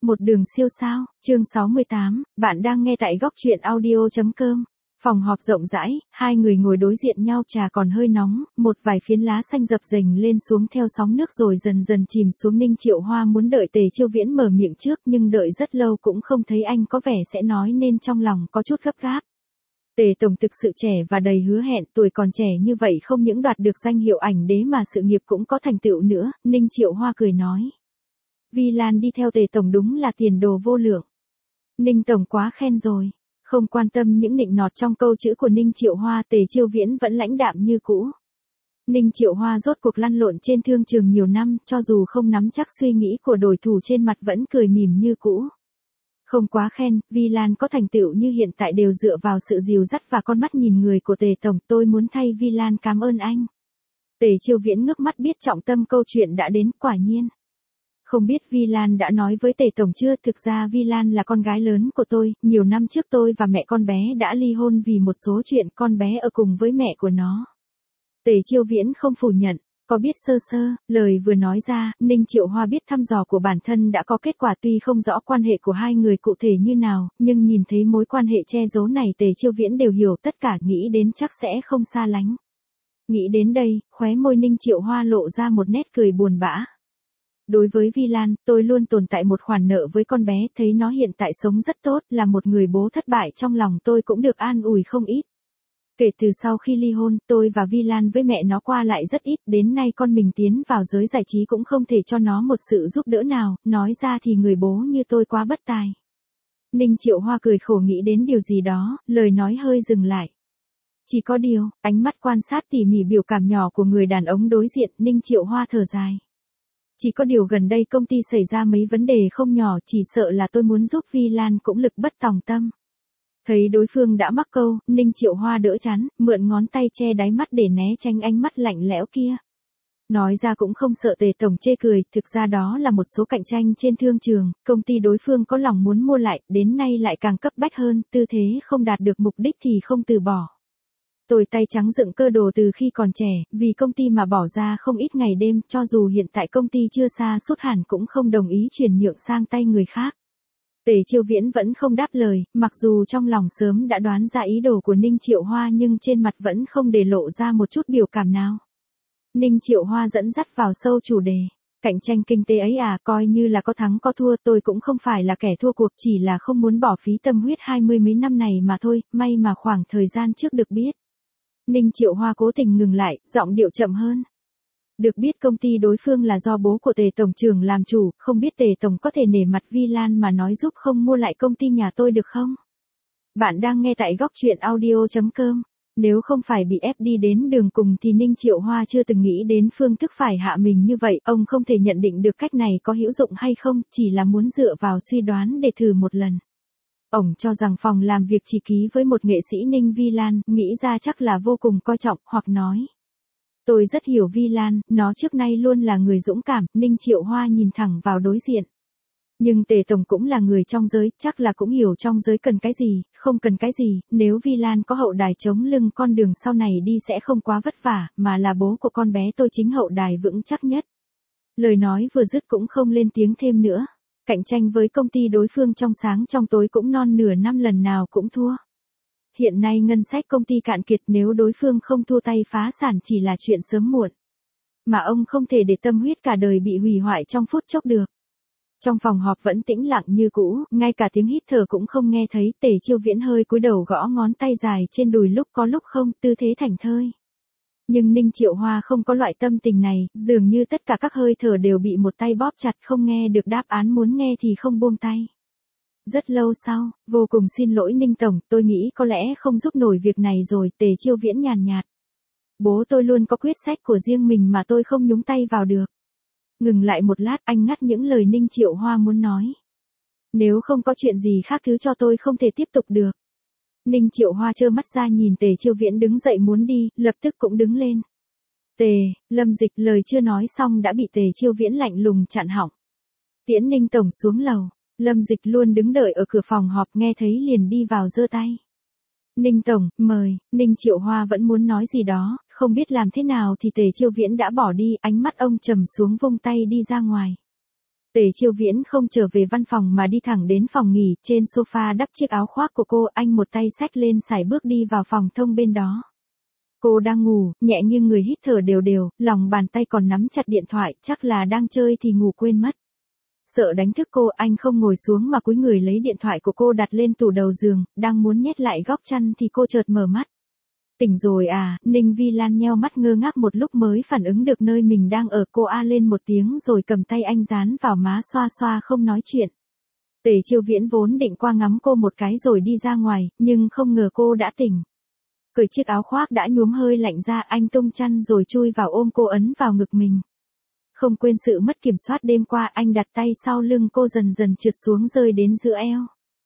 Một đường siêu sao, chương 68, bạn đang nghe tại góc truyện audio.com. Phòng họp rộng rãi, hai người ngồi đối diện nhau, trà còn hơi nóng, một vài phiến lá xanh dập dềnh lên xuống theo sóng nước rồi dần dần chìm xuống. Ninh Triệu Hoa muốn đợi Tề Chiêu Viễn mở miệng trước nhưng đợi rất lâu cũng không thấy anh có vẻ sẽ nói nên trong lòng có chút gấp gáp. Tề Tổng thực sự trẻ và đầy hứa hẹn, tuổi còn trẻ như vậy không những đoạt được danh hiệu ảnh đế mà sự nghiệp cũng có thành tựu nữa, Ninh Triệu Hoa cười nói. Vi Lan đi theo Tề Tổng đúng là tiền đồ vô lượng. Ninh Tổng quá khen rồi. Không quan tâm những nịnh nọt trong câu chữ của Ninh Triệu Hoa, Tề Chiêu Viễn vẫn lãnh đạm như cũ. Ninh Triệu Hoa rốt cuộc lăn lộn trên thương trường nhiều năm, cho dù không nắm chắc suy nghĩ của đối thủ trên mặt vẫn cười mỉm như cũ. Không quá khen, Vi Lan có thành tựu như hiện tại đều dựa vào sự dìu dắt và con mắt nhìn người của Tề Tổng, tôi muốn thay Vi Lan cảm ơn anh. Tề Chiêu Viễn ngước mắt biết trọng tâm câu chuyện đã đến, quả nhiên. Không biết Vi Lan đã nói với Tề Tổng chưa, thực ra Vi Lan là con gái lớn của tôi, nhiều năm trước tôi và mẹ con bé đã ly hôn vì một số chuyện, con bé ở cùng với mẹ của nó. Tề Chiêu Viễn không phủ nhận, có biết sơ sơ, lời vừa nói ra, Ninh Triệu Hoa biết thăm dò của bản thân đã có kết quả, tuy không rõ quan hệ của hai người cụ thể như nào, nhưng nhìn thấy mối quan hệ che giấu này Tề Chiêu Viễn đều hiểu tất cả, nghĩ đến chắc sẽ không xa lánh. Nghĩ đến đây, khóe môi Ninh Triệu Hoa lộ ra một nét cười buồn bã. Đối với Vi Lan, tôi luôn tồn tại một khoản nợ với con bé, thấy nó hiện tại sống rất tốt, là một người bố thất bại, trong lòng tôi cũng được an ủi không ít. Kể từ sau khi ly hôn, tôi và Vi Lan với mẹ nó qua lại rất ít, đến nay con mình tiến vào giới giải trí cũng không thể cho nó một sự giúp đỡ nào, nói ra thì người bố như tôi quá bất tài. Ninh Triệu Hoa cười khổ nghĩ đến điều gì đó, lời nói hơi dừng lại. Chỉ có điều, ánh mắt quan sát tỉ mỉ biểu cảm nhỏ của người đàn ông đối diện, Ninh Triệu Hoa thở dài. Chỉ có điều gần đây công ty xảy ra mấy vấn đề không nhỏ, chỉ sợ là tôi muốn giúp Vi Lan cũng lực bất tòng tâm. Thấy đối phương đã mắc câu, Ninh Triệu Hoa đỡ chán, mượn ngón tay che đáy mắt để né tránh ánh mắt lạnh lẽo kia. Nói ra cũng không sợ Tề Tổng chê cười, thực ra đó là một số cạnh tranh trên thương trường, công ty đối phương có lòng muốn mua lại, đến nay lại càng cấp bách hơn, tư thế không đạt được mục đích thì không từ bỏ. Tôi tay trắng dựng cơ đồ từ khi còn trẻ, vì công ty mà bỏ ra không ít ngày đêm, cho dù hiện tại công ty chưa sa sút hẳn cũng không đồng ý chuyển nhượng sang tay người khác. Tề Chiêu Viễn vẫn không đáp lời, mặc dù trong lòng sớm đã đoán ra ý đồ của Ninh Triệu Hoa nhưng trên mặt vẫn không để lộ ra một chút biểu cảm nào. Ninh Triệu Hoa dẫn dắt vào sâu chủ đề. Cạnh tranh kinh tế ấy à, coi như là có thắng có thua, tôi cũng không phải là kẻ thua cuộc, chỉ là không muốn bỏ phí tâm huyết 20 mấy năm này mà thôi, may mà khoảng thời gian trước được biết. Ninh Triệu Hoa cố tình ngừng lại, giọng điệu chậm hơn. Được biết công ty đối phương là do bố của Tề Tổng trưởng làm chủ, không biết Tề Tổng có thể nể mặt Vi Lan mà nói giúp không mua lại công ty nhà tôi được không? Bạn đang nghe tại góc truyện audio.com. Nếu không phải bị ép đi đến đường cùng thì Ninh Triệu Hoa chưa từng nghĩ đến phương thức phải hạ mình như vậy, ông không thể nhận định được cách này có hữu dụng hay không, chỉ là muốn dựa vào suy đoán để thử một lần. Ông cho rằng phòng làm việc chỉ ký với một nghệ sĩ Ninh Vi Lan, nghĩ ra chắc là vô cùng coi trọng, hoặc nói. Tôi rất hiểu Vi Lan, nó trước nay luôn là người dũng cảm, Ninh Triệu Hoa nhìn thẳng vào đối diện. Nhưng Tề Tổng cũng là người trong giới, chắc là cũng hiểu trong giới cần cái gì, không cần cái gì, nếu Vi Lan có hậu đài chống lưng con đường sau này đi sẽ không quá vất vả, mà là bố của con bé tôi chính hậu đài vững chắc nhất. Lời nói vừa dứt cũng không lên tiếng thêm nữa. Cạnh tranh với công ty đối phương trong sáng trong tối cũng non nửa năm lần nào cũng thua. Hiện nay ngân sách công ty cạn kiệt, nếu đối phương không thua tay phá sản chỉ là chuyện sớm muộn. Mà ông không thể để tâm huyết cả đời bị hủy hoại trong phút chốc được. Trong phòng họp vẫn tĩnh lặng như cũ, ngay cả tiếng hít thở cũng không nghe thấy, Tề Chiêu Viễn hơi cúi đầu gõ ngón tay dài trên đùi lúc có lúc không, tư thế thảnh thơi. Nhưng Ninh Triệu Hoa không có loại tâm tình này, dường như tất cả các hơi thở đều bị một tay bóp chặt, không nghe được đáp án, muốn nghe thì không buông tay. Rất lâu sau, vô cùng xin lỗi Ninh Tổng, tôi nghĩ có lẽ không giúp nổi việc này rồi, Tề Chiêu Viễn nhàn nhạt. Bố tôi luôn có quyết sách của riêng mình mà tôi không nhúng tay vào được. Ngừng lại một lát, anh ngắt những lời Ninh Triệu Hoa muốn nói. Nếu không có chuyện gì khác thứ cho tôi không thể tiếp tục được. Ninh Triệu Hoa trơ mắt ra nhìn Tề Chiêu Viễn đứng dậy muốn đi, lập tức cũng đứng lên. Lâm Dịch lời chưa nói xong đã bị Tề Chiêu Viễn lạnh lùng chặn họng. Tiễn Ninh Tổng xuống lầu, Lâm Dịch luôn đứng đợi ở cửa phòng họp, nghe thấy liền đi vào giơ tay. Ninh Tổng, mời, Ninh Triệu Hoa vẫn muốn nói gì đó, không biết làm thế nào thì Tề Chiêu Viễn đã bỏ đi, ánh mắt ông trầm xuống vung tay đi ra ngoài. Tề Chiêu Viễn không trở về văn phòng mà đi thẳng đến phòng nghỉ, trên sofa đắp chiếc áo khoác của cô, anh một tay xách lên sải bước đi vào phòng thông bên đó. Cô đang ngủ, nhẹ nghiêng người hít thở đều đều, lòng bàn tay còn nắm chặt điện thoại, chắc là đang chơi thì ngủ quên mất. Sợ đánh thức cô, anh không ngồi xuống mà cúi người lấy điện thoại của cô đặt lên tủ đầu giường, đang muốn nhét lại góc chăn thì cô chợt mở mắt. Tỉnh rồi à, Ninh Vi Lan nheo mắt ngơ ngác một lúc mới phản ứng được nơi mình đang ở, cô a lên một tiếng rồi cầm tay anh dán vào má xoa xoa không nói chuyện. Tề Chiêu Viễn vốn định qua ngắm cô một cái rồi đi ra ngoài, nhưng không ngờ cô đã tỉnh. Cởi chiếc áo khoác đã nhuốm hơi lạnh ra, anh tung chăn rồi chui vào ôm cô ấn vào ngực mình. Không quên sự mất kiểm soát đêm qua, anh đặt tay sau lưng cô dần dần trượt xuống rơi đến giữa eo.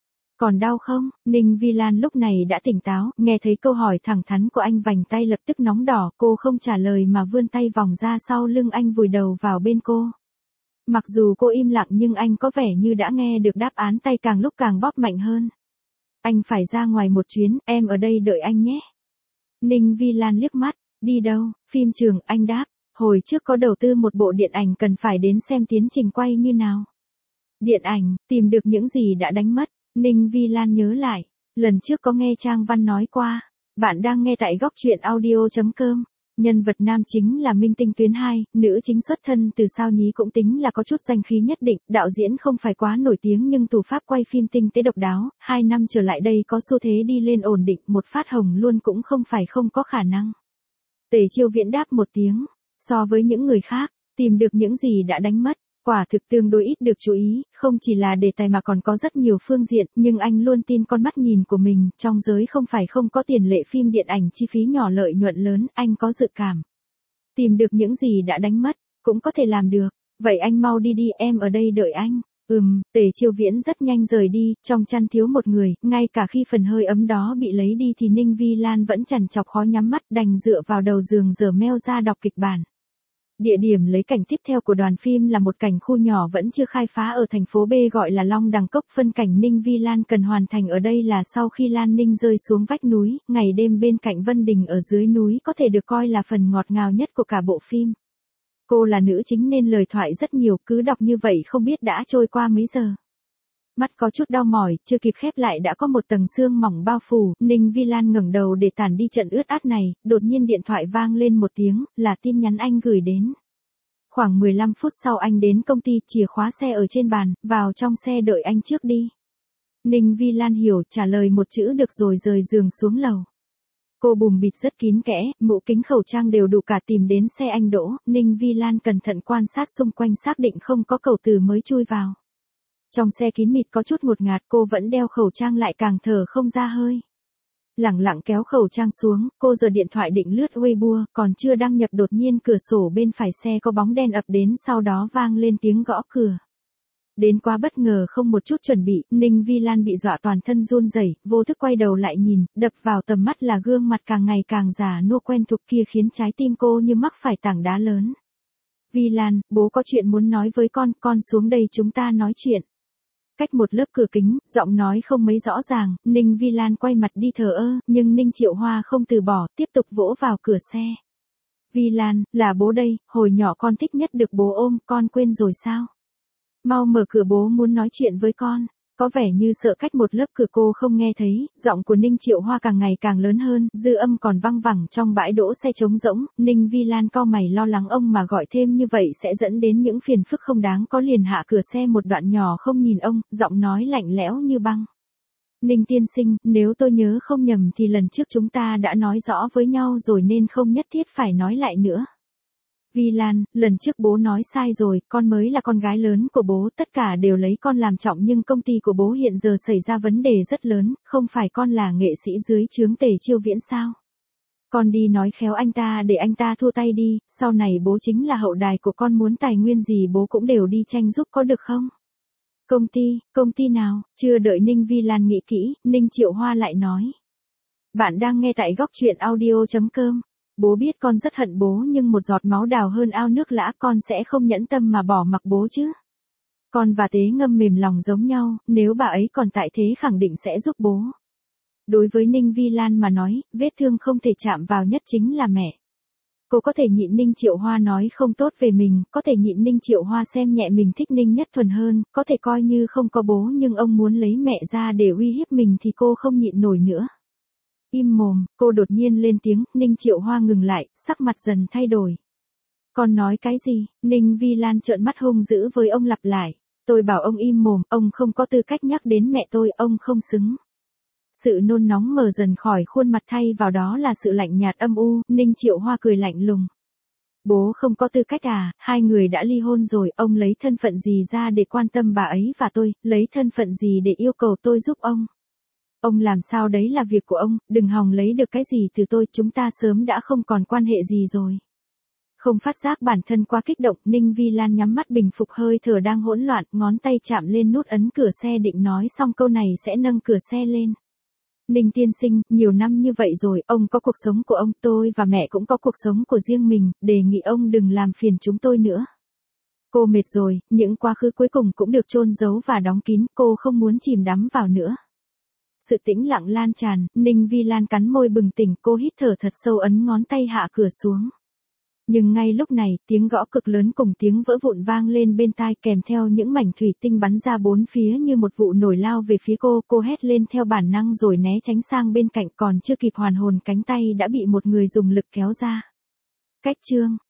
Còn đau không? Ninh Vi Lan lúc này đã tỉnh táo, nghe thấy câu hỏi thẳng thắn của anh vành tay lập tức nóng đỏ, cô không trả lời mà vươn tay vòng ra sau lưng anh vùi đầu vào bên cô. Mặc dù cô im lặng nhưng anh có vẻ như đã nghe được đáp án, tay càng lúc càng bóp mạnh hơn. Anh phải ra ngoài một chuyến, em ở đây đợi anh nhé. Ninh Vi Lan liếc mắt, đi đâu? Phim trường, anh đáp. Hồi trước có đầu tư một bộ điện ảnh, cần phải đến xem tiến trình quay như nào. Điện ảnh, tìm được những gì đã đánh mất. Ninh Vi Lan nhớ lại, lần trước có nghe Trang Văn nói qua. Bạn đang nghe tại góc truyện audio.com. Nhân vật nam chính là Minh Tinh tuyến 2, nữ chính xuất thân từ Sao Nhí cũng tính là có chút danh khí nhất định, đạo diễn không phải quá nổi tiếng nhưng thủ pháp quay phim tinh tế độc đáo, 2 năm trở lại đây có xu thế đi lên ổn định, một phát hồng luôn cũng không phải không có khả năng. Tề Chiêu Viễn đáp một tiếng, so với những người khác, tìm được những gì đã đánh mất, quả thực tương đối ít được chú ý, không chỉ là đề tài mà còn có rất nhiều phương diện, nhưng anh luôn tin con mắt nhìn của mình, trong giới không phải không có tiền lệ phim điện ảnh chi phí nhỏ lợi nhuận lớn, anh có dự cảm. Tìm được những gì đã đánh mất, cũng có thể làm được, vậy anh mau đi đi, em ở đây đợi anh. Tề Chiêu Viễn rất nhanh rời đi, trong chăn thiếu một người, ngay cả khi phần hơi ấm đó bị lấy đi thì Ninh Vi Lan vẫn chằn chọc khó nhắm mắt, đành dựa vào đầu giường giờ mail ra đọc kịch bản. Địa điểm lấy cảnh tiếp theo của đoàn phim là một cảnh khu nhỏ vẫn chưa khai phá ở thành phố B gọi là Long Đằng Cốc, phân cảnh Ninh Vi Lan cần hoàn thành ở đây là sau khi Lan Ninh rơi xuống vách núi, ngày đêm bên cạnh Vân Đình ở dưới núi có thể được coi là phần ngọt ngào nhất của cả bộ phim. Cô là nữ chính nên lời thoại rất nhiều, cứ đọc như vậy không biết đã trôi qua mấy giờ. Mắt có chút đau mỏi, chưa kịp khép lại đã có một tầng sương mỏng bao phủ, Ninh Vi Lan ngẩng đầu để tản đi trận ướt át này, đột nhiên điện thoại vang lên một tiếng, là tin nhắn anh gửi đến. Khoảng 15 phút sau anh đến công ty, chìa khóa xe ở trên bàn, vào trong xe đợi anh trước đi. Ninh Vi Lan hiểu, trả lời một chữ được rồi rời giường xuống lầu. Cô bùm bịt rất kín kẽ, mũ kính khẩu trang đều đủ cả, tìm đến xe anh đỗ, Ninh Vi Lan cẩn thận quan sát xung quanh xác định không có cầu từ mới chui vào. Trong xe kín mịt có chút ngột ngạt, cô vẫn đeo khẩu trang lại càng thở không ra hơi. Lẳng lặng kéo khẩu trang xuống, cô giơ điện thoại định lướt Weibo, còn chưa đăng nhập đột nhiên cửa sổ bên phải xe có bóng đen ập đến, sau đó vang lên tiếng gõ cửa. Đến quá bất ngờ không một chút chuẩn bị, Ninh Vi Lan bị dọa toàn thân run rẩy, vô thức quay đầu lại nhìn, đập vào tầm mắt là gương mặt càng ngày càng già nua quen thuộc kia khiến trái tim cô như mắc phải tảng đá lớn. Vi Lan, bố có chuyện muốn nói với con xuống đây chúng ta nói chuyện. Cách một lớp cửa kính, giọng nói không mấy rõ ràng, Ninh Vi Lan quay mặt đi thờ ơ, nhưng Ninh Triệu Hoa không từ bỏ, tiếp tục vỗ vào cửa xe. Vi Lan, là bố đây, hồi nhỏ con thích nhất được bố ôm, con quên rồi sao? Mau mở cửa, bố muốn nói chuyện với con. Có vẻ như sợ cách một lớp cửa cô không nghe thấy, giọng của Ninh Triệu Hoa càng ngày càng lớn hơn, dư âm còn văng vẳng trong bãi đỗ xe trống rỗng, Ninh Vi Lan cau mày lo lắng ông mà gọi thêm như vậy sẽ dẫn đến những phiền phức không đáng có, liền hạ cửa xe một đoạn nhỏ không nhìn ông, giọng nói lạnh lẽo như băng. Ninh tiên sinh, nếu tôi nhớ không nhầm thì lần trước chúng ta đã nói rõ với nhau rồi nên không nhất thiết phải nói lại nữa. Vi Lan, lần trước bố nói sai rồi, con mới là con gái lớn của bố, tất cả đều lấy con làm trọng nhưng công ty của bố hiện giờ xảy ra vấn đề rất lớn, không phải con là nghệ sĩ dưới trướng Tề Chiêu Viễn sao? Con đi nói khéo anh ta để anh ta thua tay đi, sau này bố chính là hậu đài của con, muốn tài nguyên gì bố cũng đều đi tranh giúp có được không? Công ty nào? Chưa đợi Ninh Vi Lan nghĩ kỹ, Ninh Triệu Hoa lại nói. Bạn đang nghe tại góc truyện audio.com. Bố biết con rất hận bố nhưng một giọt máu đào hơn ao nước lã, con sẽ không nhẫn tâm mà bỏ mặc bố chứ. Con và Tế Ngâm mềm lòng giống nhau, nếu bà ấy còn tại thế khẳng định sẽ giúp bố. Đối với Ninh Vi Lan mà nói, vết thương không thể chạm vào nhất chính là mẹ. Cô có thể nhịn Ninh Triệu Hoa nói không tốt về mình, có thể nhịn Ninh Triệu Hoa xem nhẹ mình thích Ninh Nhất Thuần hơn, có thể coi như không có bố nhưng ông muốn lấy mẹ ra để uy hiếp mình thì cô không nhịn nổi nữa. Im mồm, cô đột nhiên lên tiếng, Ninh Triệu Hoa ngừng lại, sắc mặt dần thay đổi. Con nói cái gì? Ninh Vi Lan trợn mắt hung dữ với ông lặp lại. Tôi bảo ông im mồm, ông không có tư cách nhắc đến mẹ tôi, ông không xứng. Sự nôn nóng mờ dần khỏi khuôn mặt thay vào đó là sự lạnh nhạt âm u, Ninh Triệu Hoa cười lạnh lùng. Bố không có tư cách à, hai người đã ly hôn rồi, ông lấy thân phận gì ra để quan tâm bà ấy và tôi, lấy thân phận gì để yêu cầu tôi giúp ông. Ông làm sao đấy là việc của ông, đừng hòng lấy được cái gì từ tôi, chúng ta sớm đã không còn quan hệ gì rồi. Không phát giác bản thân quá kích động, Ninh Vi Lan nhắm mắt bình phục hơi thở đang hỗn loạn, ngón tay chạm lên nút ấn cửa xe định nói xong câu này sẽ nâng cửa xe lên. Ninh tiên sinh, nhiều năm như vậy rồi, ông có cuộc sống của ông, tôi và mẹ cũng có cuộc sống của riêng mình, đề nghị ông đừng làm phiền chúng tôi nữa. Cô mệt rồi, những quá khứ cuối cùng cũng được chôn giấu và đóng kín, cô không muốn chìm đắm vào nữa. Sự tĩnh lặng lan tràn, Ninh Vi Lan cắn môi bừng tỉnh, cô hít thở thật sâu ấn ngón tay hạ cửa xuống. Nhưng ngay lúc này, tiếng gõ cực lớn cùng tiếng vỡ vụn vang lên bên tai kèm theo những mảnh thủy tinh bắn ra bốn phía như một vụ nổi lao về phía cô hét lên theo bản năng rồi né tránh sang bên cạnh còn chưa kịp hoàn hồn cánh tay đã bị một người dùng lực kéo ra. Cách chương